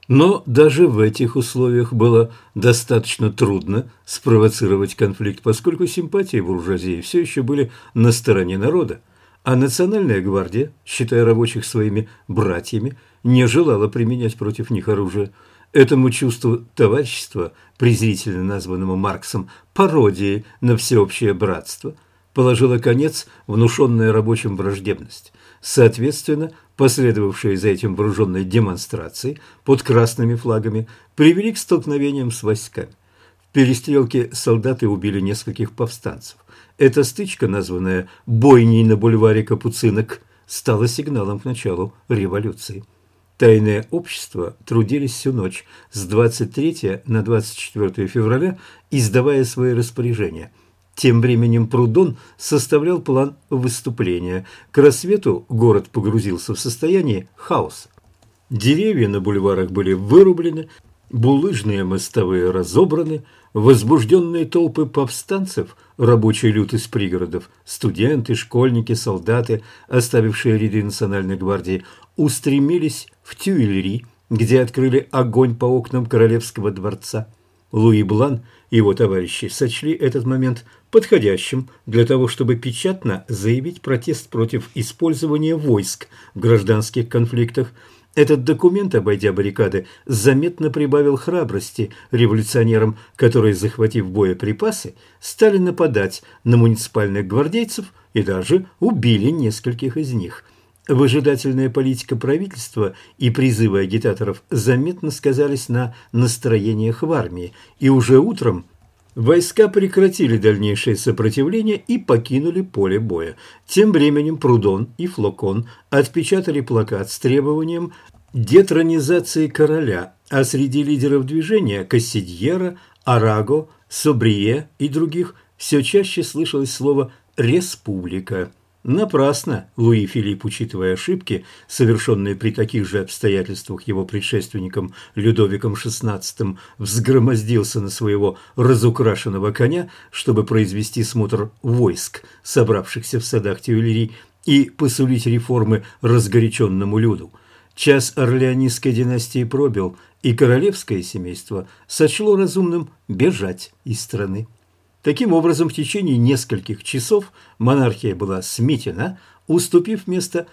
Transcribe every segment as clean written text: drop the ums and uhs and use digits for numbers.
Но даже в этих условиях было достаточно трудно спровоцировать конфликт, поскольку симпатии буржуазии все еще были на стороне народа, а Национальная гвардия, считая рабочих своими братьями, не желала применять против них оружие. Этому чувству товарищества, презрительно названному Марксом пародией на всеобщее братство, положила конец внушенная рабочим враждебность. Соответственно, последовавшие за этим вооруженные демонстрации под красными флагами привели к столкновениям с войсками. В перестрелке солдаты убили нескольких повстанцев. Эта стычка, названная «бойней на бульваре Капуцинок», стала сигналом к началу революции. Тайные общества трудились всю ночь с 23 на 24 февраля, издавая свои распоряжения. Тем временем Прудон составлял план выступления. К рассвету город погрузился в состояние хаоса. Деревья на бульварах были вырублены, булыжные мостовые разобраны, возбужденные толпы повстанцев, рабочий люд из пригородов, студенты, школьники, солдаты, оставившие ряды Национальной гвардии, устремились в Тюильри, где открыли огонь по окнам Королевского дворца. Луи Блан и его товарищи сочли этот момент подходящим для того, чтобы печатно заявить протест против использования войск в гражданских конфликтах. Этот документ, обойдя баррикады, заметно прибавил храбрости революционерам, которые, захватив боеприпасы, стали нападать на муниципальных гвардейцев и даже убили нескольких из них. Выжидательная политика правительства и призывы агитаторов заметно сказались на настроениях в армии, и уже утром войска прекратили дальнейшее сопротивление и покинули поле боя. Тем временем Прудон и Флокон отпечатали плакат с требованием детронизации короля, а среди лидеров движения Кассидьера, Араго, Собрие и других все чаще слышалось слово «республика». Напрасно Луи Филипп, учитывая ошибки, совершенные при таких же обстоятельствах его предшественником Людовиком XVI, взгромоздился на своего разукрашенного коня, чтобы произвести смотр войск, собравшихся в садах Тюильри, и посулить реформы разгоряченному люду. Час орлеонистской династии пробил, и королевское семейство сочло разумным бежать из страны. Таким образом, в течение нескольких часов монархия была сметена, уступив место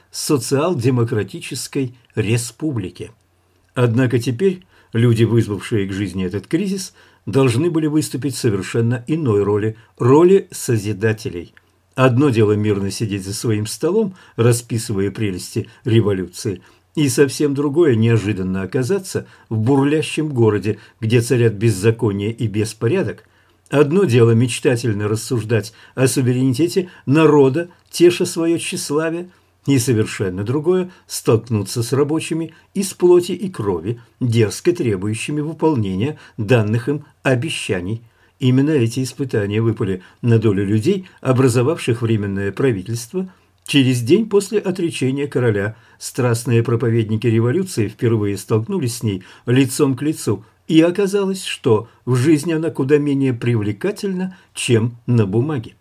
социал-демократической республике. Однако теперь люди, вызвавшие к жизни этот кризис, должны были выступить в совершенно иной роли – роли созидателей. Одно дело мирно сидеть за своим столом, расписывая прелести революции, и совсем другое – неожиданно оказаться в бурлящем городе, где царят беззаконие и беспорядок. Одно дело мечтательно рассуждать о суверенитете народа, теша свое тщеславие, и совершенно другое – столкнуться с рабочими из плоти и крови, дерзко требующими выполнения данных им обещаний. Именно эти испытания выпали на долю людей, образовавших Временное правительство. Через день после отречения короля страстные проповедники революции впервые столкнулись с ней лицом к лицу, и оказалось, что в жизни она куда менее привлекательна, чем на бумаге.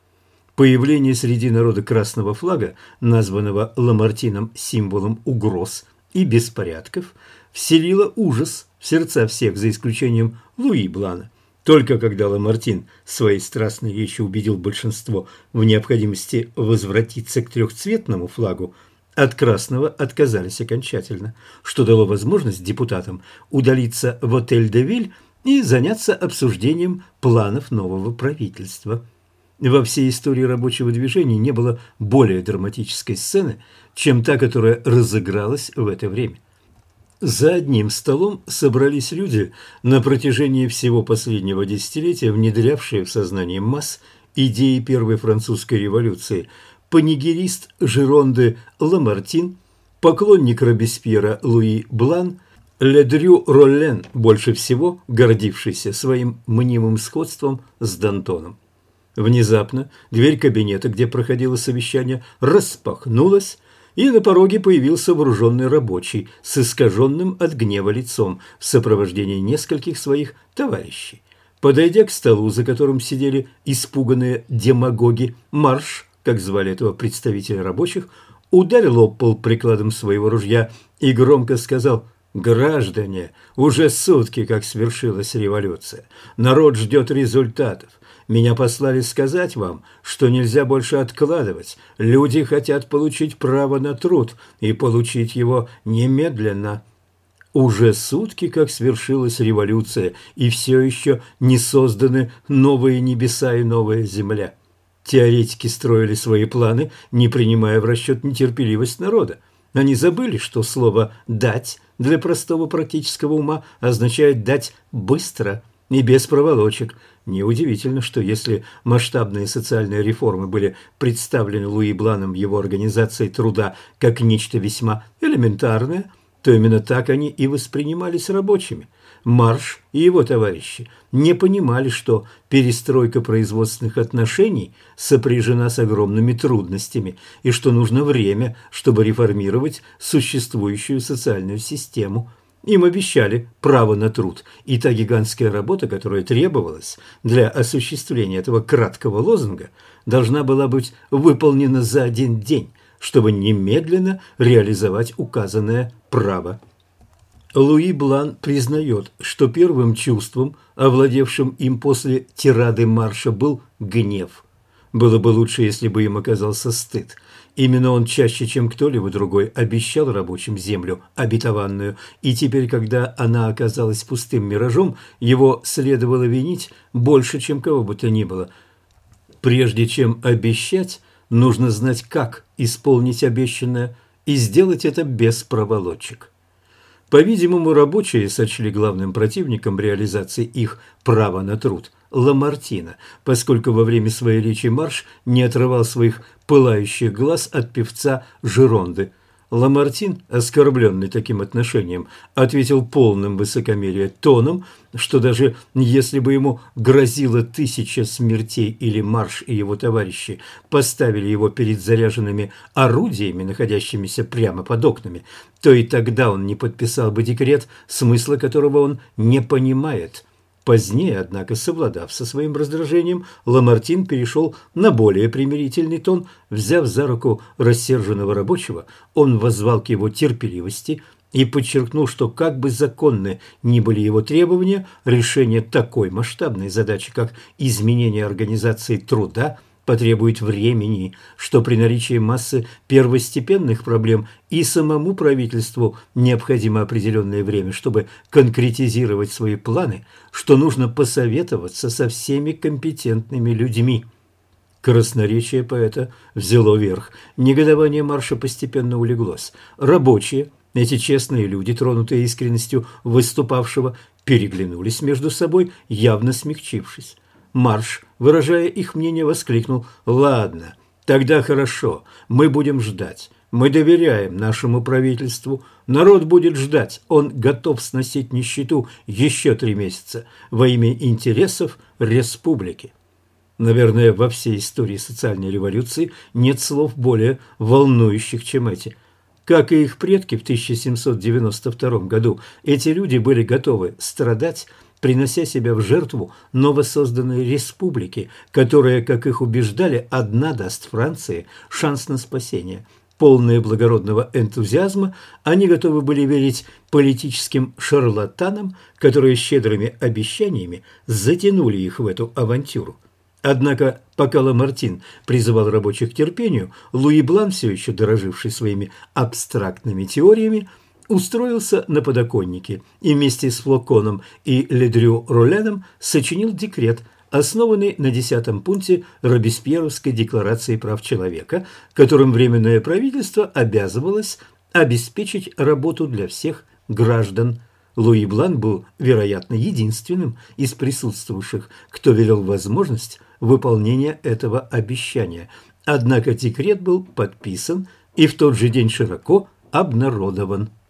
Появление среди народа красного флага, названного Ламартином символом угроз и беспорядков, вселило ужас в сердца всех, за исключением Луи Блана. Только когда Ламартин своей страстной речью убедил большинство в необходимости возвратиться к трехцветному флагу, от красного отказались окончательно, что дало возможность депутатам удалиться в Отель-де-Виль и заняться обсуждением планов нового правительства. Во всей истории рабочего движения не было более драматической сцены, чем та, которая разыгралась в это время. За одним столом собрались люди, на протяжении всего последнего десятилетия внедрявшие в сознание масс идеи Первой французской революции. Панигерист Жеронды Ламартин, поклонник Робеспьера Луи Блан, Ледрю Роллен, больше всего гордившийся своим мнимым сходством с Д'Антоном. Внезапно дверь кабинета, где проходило совещание, распахнулась, и на пороге появился вооруженный рабочий с искаженным от гнева лицом в сопровождении нескольких своих товарищей. Подойдя к столу, за которым сидели испуганные демагоги, Марш, как звали этого представителя рабочих, ударил об пол прикладом своего ружья и громко сказал: Граждане, уже сутки, как свершилась революция. Народ ждет результатов. Меня послали сказать вам, что нельзя больше откладывать. Люди хотят получить право на труд и получить его немедленно. Уже сутки, как свершилась революция, и все еще не созданы новые небеса и новая земля. Теоретики строили свои планы, не принимая в расчет нетерпеливость народа. Они забыли, что слово «дать» для простого практического ума означает «дать быстро» и без проволочек. Неудивительно, что если масштабные социальные реформы были представлены Луи Бланом в его организации труда как нечто весьма элементарное, то именно так они и воспринимались рабочими. Марш и его товарищи не понимали, что перестройка производственных отношений сопряжена с огромными трудностями и что нужно время, чтобы реформировать существующую социальную систему. Им обещали право на труд, и та гигантская работа, которая требовалась для осуществления этого краткого лозунга, должна была быть выполнена за один день, чтобы немедленно реализовать указанное право. Луи Блан признает, что первым чувством, овладевшим им после тирады марша, был гнев. Было бы лучше, если бы им оказался стыд. Именно он чаще, чем кто-либо другой, обещал рабочим землю обетованную, и теперь, когда она оказалась пустым миражом, его следовало винить больше, чем кого бы то ни было. Прежде чем обещать, нужно знать, как исполнить обещанное, и сделать это без проволочек. По-видимому, рабочие сочли главным противником реализации их права на труд Ламартина, поскольку во время своей речи Марш не отрывал своих пылающих глаз от певца Жеронды. Ламартин, оскорбленный таким отношением, ответил полным высокомерия тоном, что даже если бы ему грозило 1000 смертей или Марш и его товарищи поставили его перед заряженными орудиями, находящимися прямо под окнами, то и тогда он не подписал бы декрет, смысла которого он не понимает. Позднее, однако, совладав со своим раздражением, Ламартин перешел на более примирительный тон. Взяв за руку рассерженного рабочего, он воззвал к его терпеливости и подчеркнул, что как бы законны ни были его требования, решение такой масштабной задачи, как изменение организации труда, потребует времени, что при наличии массы первостепенных проблем и самому правительству необходимо определенное время, чтобы конкретизировать свои планы, что нужно посоветоваться со всеми компетентными людьми. Красноречие поэта взяло верх. Негодование марша постепенно улеглось. Рабочие, эти честные люди, тронутые искренностью выступавшего, переглянулись между собой, явно смягчившись. Марш, выражая их мнение, воскликнул: «Ладно, тогда хорошо, мы будем ждать. Мы доверяем нашему правительству. Народ будет ждать. Он готов сносить нищету еще 3 месяца во имя интересов республики». Наверное, во всей истории социальной революции нет слов более волнующих, чем эти. Как и их предки в 1792 году, эти люди были готовы страдать, принося себя в жертву новосозданной республике, которая, как их убеждали, одна даст Франции шанс на спасение. Полные благородного энтузиазма, они готовы были верить политическим шарлатанам, которые щедрыми обещаниями затянули их в эту авантюру. Однако, пока Ламартин призывал рабочих к терпению, Луи Блан, все еще дороживший своими абстрактными теориями, устроился на подоконнике и вместе с Флоконом и Ледрю Ролленом сочинил декрет, основанный на 10-м пункте Робеспьеровской декларации прав человека, которым Временное правительство обязывалось обеспечить работу для всех граждан. Луи Блан был, вероятно, единственным из присутствовавших, кто велел возможность выполнения этого обещания. Однако декрет был подписан и в тот же день широко обнародован.